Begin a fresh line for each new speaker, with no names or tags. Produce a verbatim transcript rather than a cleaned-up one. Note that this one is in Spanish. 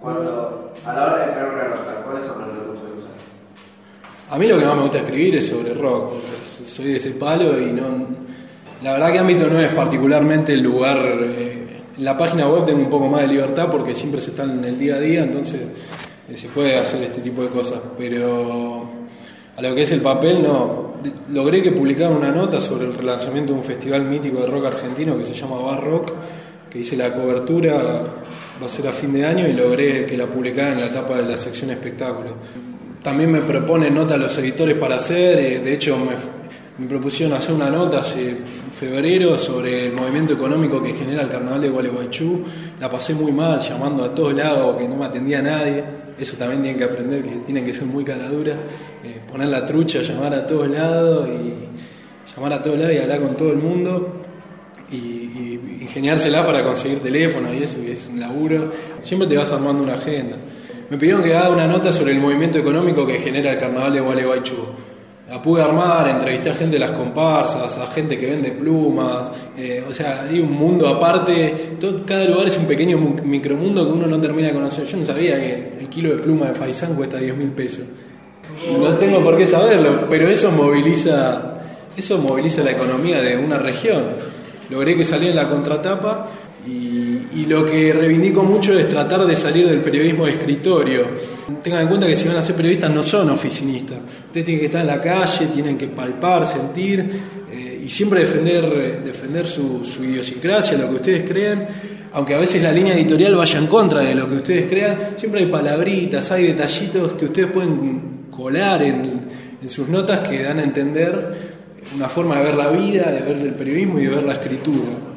Cuando, a la hora de crear una nota, ¿cuáles son los recursos que usas?
A mí lo que más me gusta escribir es sobre rock, porque soy de ese palo y no... La verdad que ámbito no es particularmente el lugar... Eh, en la página web tengo un poco más de libertad porque siempre se está en el día a día, entonces eh, se puede hacer este tipo de cosas, pero a lo que es el papel no. De, logré que publicaran una nota sobre el relanzamiento de un festival mítico de rock argentino que se llama Bar Rock, que hice la cobertura, va a ser a fin de año, y logré que la publicaran en la tapa de la sección espectáculo. También me proponen notas los editores para hacer, eh, de hecho me, me propusieron hacer una nota hace febrero sobre el movimiento económico que genera el carnaval de Gualeguaychú. La pasé muy mal, llamando a todos lados, que no me atendía nadie. Eso también tienen que aprender, que tienen que ser muy caraduras, eh, poner la trucha, llamar a todos lados y llamar a todos lados y hablar con todo el mundo y, y ingeniársela para conseguir teléfono y eso, y es un laburo. Siempre te vas armando una agenda. Me pidieron que haga una nota sobre el movimiento económico que genera el carnaval de Gualeguaychú. La pude armar, entrevisté a gente de las comparsas, a gente que vende plumas, eh, o sea, hay un mundo aparte. Todo, cada lugar es un pequeño micromundo que uno no termina de conocer. Yo no sabía que el kilo de pluma de faisán cuesta diez mil pesos. No tengo por qué saberlo, pero eso moviliza, eso moviliza la economía de una región. Logré que saliera en la contratapa y, y lo que reivindico mucho es tratar de salir del periodismo de escritorio. Tengan en cuenta que si van a ser periodistas no son oficinistas. Ustedes tienen que estar en la calle, tienen que palpar, sentir eh, y siempre defender, defender su, su idiosincrasia, lo que ustedes crean. Aunque a veces la línea editorial vaya en contra de lo que ustedes crean, siempre hay palabritas, hay detallitos que ustedes pueden colar en, en sus notas que dan a entender una forma de ver la vida, de ver el periodismo y de ver la escritura.